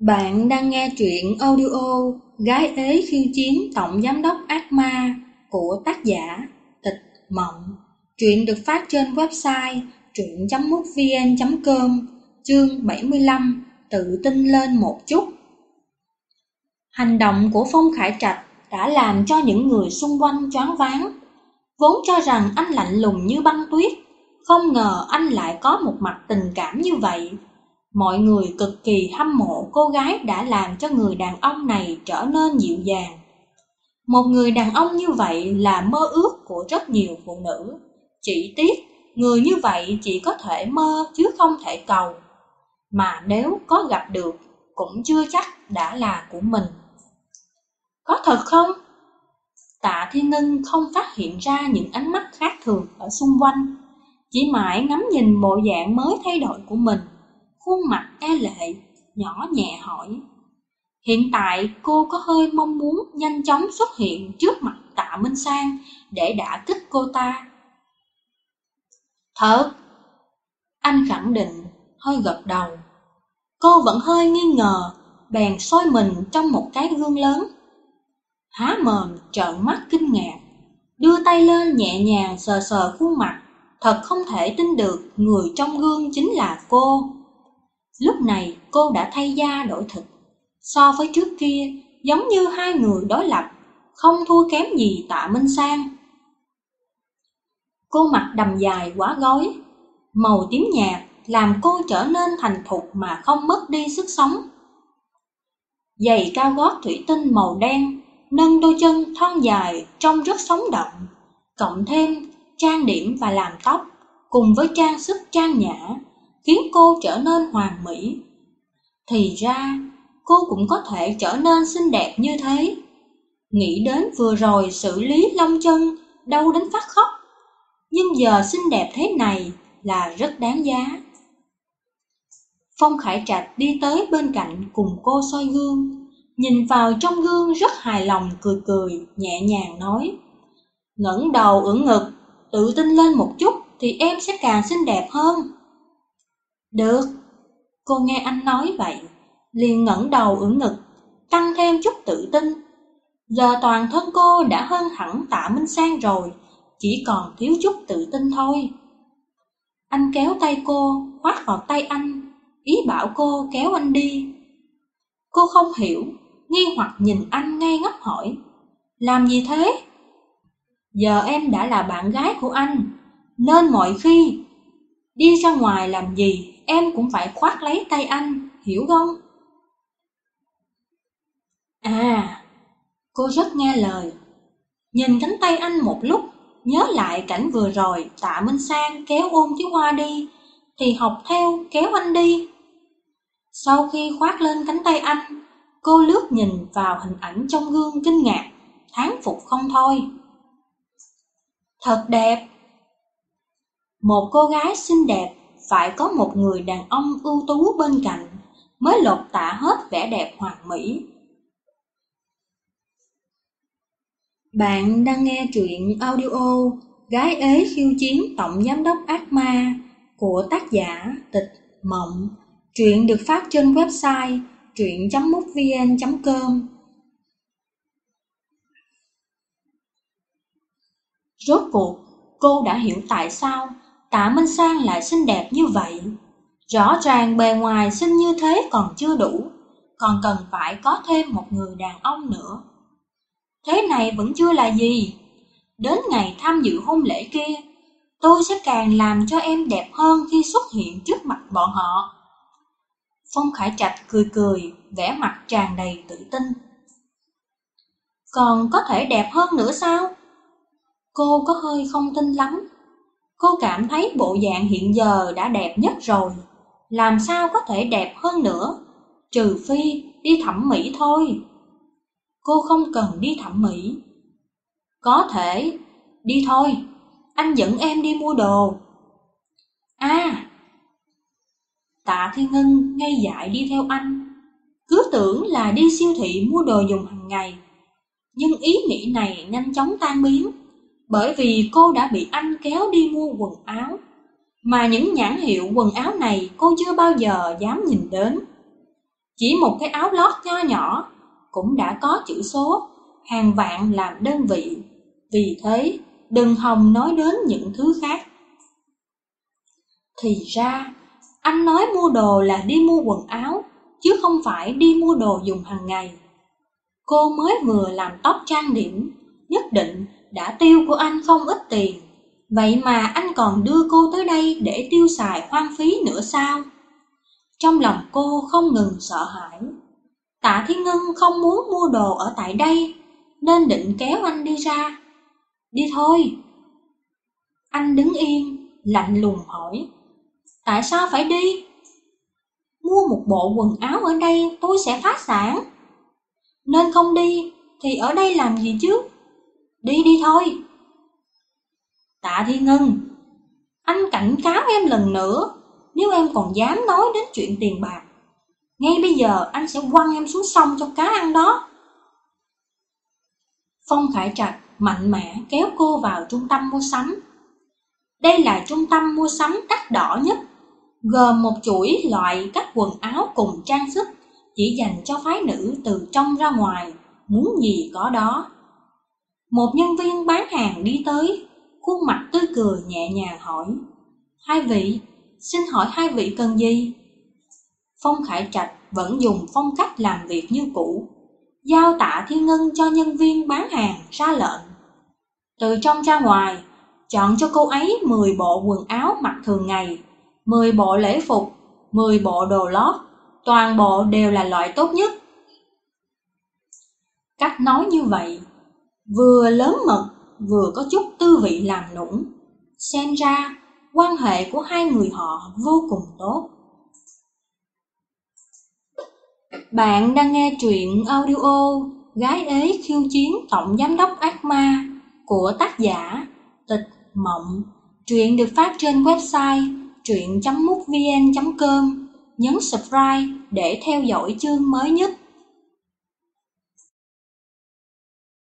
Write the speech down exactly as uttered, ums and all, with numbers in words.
Bạn đang nghe truyện audio Gái ế khiêu chiến tổng giám đốc ác ma của tác giả Tịch Mộng. Truyện được phát trên website truyện chấm mútvn chấm com. Chương bảy mươi lăm, tự tin lên một chút. Hành động của Phong Khải Trạch đã làm cho những người xung quanh choáng váng. Vốn cho rằng anh lạnh lùng như băng tuyết, không ngờ anh lại có một mặt tình cảm như vậy. Mọi người cực kỳ hâm mộ cô gái đã làm cho người đàn ông này trở nên dịu dàng. Một người đàn ông như vậy là mơ ước của rất nhiều phụ nữ. Chỉ tiếc, người như vậy chỉ có thể mơ chứ không thể cầu. Mà nếu có gặp được, cũng chưa chắc đã là của mình. Có thật không? Tạ Thiên Ngân không phát hiện ra những ánh mắt khác thường ở xung quanh, chỉ mãi ngắm nhìn bộ dạng mới thay đổi của mình. Khuôn mặt e lệ, nhỏ nhẹ hỏi. Hiện tại cô có hơi mong muốn nhanh chóng xuất hiện trước mặt Tạ Minh Sang để đả kích cô ta. Thật? Anh khẳng định, hơi gật đầu. Cô vẫn hơi nghi ngờ, bèn soi mình trong một cái gương lớn. Há mồm trợn mắt kinh ngạc, đưa tay lên nhẹ nhàng sờ sờ khuôn mặt. Thật không thể tin được người trong gương chính là cô. Lúc này cô đã thay da đổi thịt. So với trước kia, giống như hai người đối lập, không thua kém gì Tạ Minh Sang. Cô mặc đầm dài quá gối, màu tím nhạt làm cô trở nên thành thục mà không mất đi sức sống. Giày cao gót thủy tinh màu đen nâng đôi chân thon dài trông rất sống động, cộng thêm trang điểm và làm tóc cùng với trang sức trang nhã khiến cô trở nên hoàn mỹ. Thì ra cô cũng có thể trở nên xinh đẹp như thế. Nghĩ đến vừa rồi xử lý lông chân đau đến phát khóc, nhưng giờ xinh đẹp thế này là rất đáng giá. Phong Khải Trạch đi tới bên cạnh cùng cô soi gương, nhìn vào trong gương rất hài lòng, cười cười nhẹ nhàng nói. Ngẩng đầu ưỡn ngực, tự tin lên một chút thì em sẽ càng xinh đẹp hơn. Được. Cô nghe anh nói vậy, liền ngẩng đầu ưỡn ngực, tăng thêm chút tự tin. Giờ toàn thân cô đã hơn hẳn Tạ Minh Sang rồi, chỉ còn thiếu chút tự tin thôi. Anh kéo tay cô, khoác vào tay anh, ý bảo cô kéo anh đi. Cô không hiểu, nghi hoặc nhìn anh ngây ngốc hỏi. Làm gì thế? Giờ em đã là bạn gái của anh, nên mọi khi đi ra ngoài làm gì em cũng phải khoác lấy tay anh, hiểu không? À, cô rất nghe lời. Nhìn cánh tay anh một lúc, nhớ lại cảnh vừa rồi Tạ Minh Sang kéo ôm Thiếu Hoa đi, thì học theo kéo anh đi. Sau khi khoác lên cánh tay anh, cô lướt nhìn vào hình ảnh trong gương kinh ngạc, thán phục không thôi. Thật đẹp. Một cô gái xinh đẹp phải có một người đàn ông ưu tú bên cạnh mới lột tả hết vẻ đẹp hoàn mỹ. Bạn đang nghe truyện audio Gái ế khiêu chiến tổng giám đốc ác ma của tác giả Tịch Mộng. Truyện được phát trên website truyện chấm mútvn chấm com. Rốt cuộc, cô đã hiểu tại sao Tạ Minh Sang lại xinh đẹp như vậy. Rõ ràng bề ngoài xinh như thế còn chưa đủ, còn cần phải có thêm một người đàn ông nữa. Thế này vẫn chưa là gì. Đến ngày tham dự hôn lễ kia, tôi sẽ càng làm cho em đẹp hơn khi xuất hiện trước mặt bọn họ. Phong Khải Trạch cười cười, vẻ mặt tràn đầy tự tin. Còn có thể đẹp hơn nữa sao? Cô có hơi không tin lắm. Cô cảm thấy bộ dạng hiện giờ đã đẹp nhất rồi, làm sao có thể đẹp hơn nữa, trừ phi đi thẩm mỹ thôi. Cô không cần đi thẩm mỹ. Có thể, đi thôi, anh dẫn em đi mua đồ. À, Tạ Thiên Ngân ngây dại đi theo anh, cứ tưởng là đi siêu thị mua đồ dùng hàng ngày. Nhưng ý nghĩ này nhanh chóng tan biến, bởi vì cô đã bị anh kéo đi mua quần áo, mà những nhãn hiệu quần áo này cô chưa bao giờ dám nhìn đến. Chỉ một cái áo lót nho nhỏ cũng đã có chữ số, hàng vạn làm đơn vị. Vì thế, đừng hòng nói đến những thứ khác. Thì ra, anh nói mua đồ là đi mua quần áo, chứ không phải đi mua đồ dùng hàng ngày. Cô mới vừa làm tóc trang điểm, nhất định đã tiêu của anh không ít tiền. Vậy mà anh còn đưa cô tới đây để tiêu xài hoang phí nữa sao? Trong lòng cô không ngừng sợ hãi. Tạ Thiên Ngân không muốn mua đồ ở tại đây, nên định kéo anh đi ra. Đi thôi. Anh đứng yên, lạnh lùng hỏi. Tại sao phải đi? Mua một bộ quần áo ở đây tôi sẽ phá sản. Nên không đi, thì ở đây làm gì chứ? Đi đi thôi. Tạ Thiên Ngân, anh cảnh cáo em lần nữa, nếu em còn dám nói đến chuyện tiền bạc, ngay bây giờ anh sẽ quăng em xuống sông cho cá ăn đó. Phong Khải Trạch mạnh mẽ kéo cô vào trung tâm mua sắm. Đây là trung tâm mua sắm đắt đỏ nhất, gồm một chuỗi loại các quần áo cùng trang sức chỉ dành cho phái nữ từ trong ra ngoài, muốn gì có đó. Một nhân viên bán hàng đi tới, khuôn mặt tươi cười nhẹ nhàng hỏi. Hai vị, xin hỏi hai vị cần gì? Phong Khải Trạch vẫn dùng phong cách làm việc như cũ, giao Tạ Thiên Ngân cho nhân viên bán hàng ra lệnh. Từ trong ra ngoài, chọn cho cô ấy mười bộ quần áo mặc thường ngày, mười bộ lễ phục, mười bộ đồ lót, toàn bộ đều là loại tốt nhất. Cách nói như vậy, vừa lớn mật, vừa có chút tư vị làm nũng. Xem ra, quan hệ của hai người họ vô cùng tốt. Bạn đang nghe truyện audio Gái ế khiêu chiến tổng giám đốc ác ma của tác giả Tịch Mộng. Truyện được phát trên website truyện chấm mútvn chấm com. Nhấn subscribe để theo dõi chương mới nhất.